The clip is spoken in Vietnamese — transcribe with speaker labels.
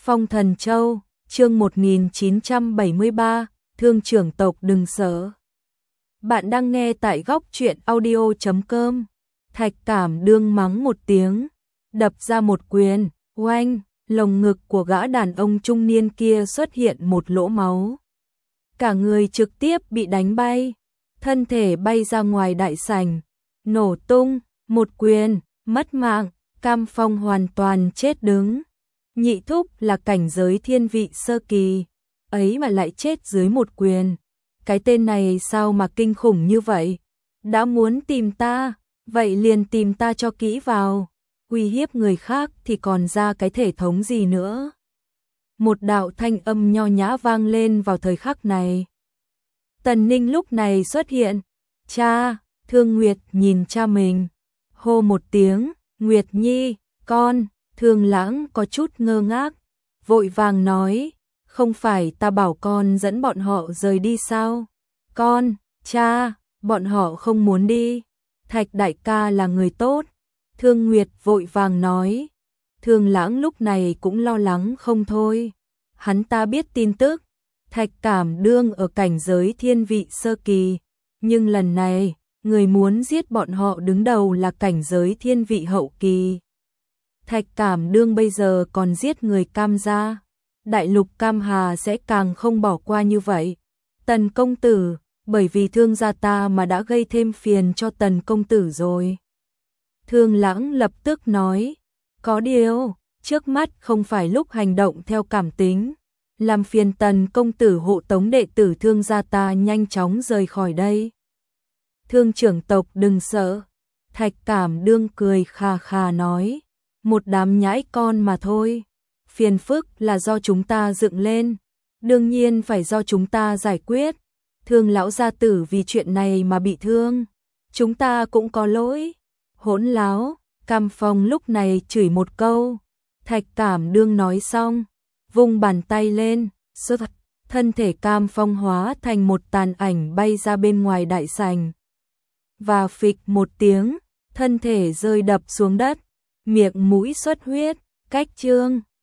Speaker 1: Phong Thần Châu, chương 1973, Thương trưởng tộc đừng sợ. Bạn đang nghe tại góc truyện audio.com. Thạch Cảm Đương mắng một tiếng, đập ra một quyền, oanh, lồng ngực của gã đàn ông trung niên kia xuất hiện một lỗ máu. Cả người trực tiếp bị đánh bay, thân thể bay ra ngoài đại sảnh, nổ tung, một quyền, mất mạng, Cam Phong hoàn toàn chết đứng. Nhị thúc là cảnh giới thiên vị sơ kỳ, ấy mà lại chết dưới một quyền. Cái tên này sao mà kinh khủng như vậy? Đã muốn tìm ta, vậy liền tìm ta cho kỹ vào. Uy hiếp người khác thì còn ra cái thể thống gì nữa? Một đạo thanh âm nho nhã vang lên vào thời khắc này. Tần Ninh lúc này xuất hiện. Cha, Thương Nguyệt nhìn cha mình. Hô một tiếng, Nguyệt Nhi, con. Thương Lãng có chút ngơ ngác, vội vàng nói, không phải ta bảo con dẫn bọn họ rời đi sao? Con, cha, bọn họ không muốn đi. Thạch đại ca là người tốt. Thương Nguyệt vội vàng nói. Thương Lãng lúc này cũng lo lắng không thôi. Hắn ta biết tin tức, Thạch Cảm Đương ở cảnh giới thiên vị sơ kỳ, nhưng lần này, người muốn giết bọn họ đứng đầu là cảnh giới thiên vị hậu kỳ. Thạch Cảm Đương bây giờ còn giết người Cam gia, đại lục Cam Hà sẽ càng không bỏ qua như vậy. Tần công tử, bởi vì Thương gia ta mà đã gây thêm phiền cho Tần công tử rồi. Thương Lãng lập tức nói, có điều, trước mắt không phải lúc hành động theo cảm tính, làm phiền Tần công tử hộ tống đệ tử Thương gia ta nhanh chóng rời khỏi đây. Thương trưởng tộc đừng sợ. Thạch Cảm Đương cười khà khà nói, một đám nhãi con mà thôi, phiền phức là do chúng ta dựng lên, đương nhiên phải do chúng ta giải quyết. Thương lão gia tử vì chuyện này mà bị thương, chúng ta cũng có lỗi. Hỗn láo, Cam Phong lúc này chửi một câu. Thạch Cảm Đương nói xong, vung bàn tay lên, thân thể Cam Phong hóa thành một tàn ảnh bay ra bên ngoài đại sảnh. Và phịch một tiếng, thân thể rơi đập xuống đất, miệng mũi xuất huyết, cách chương.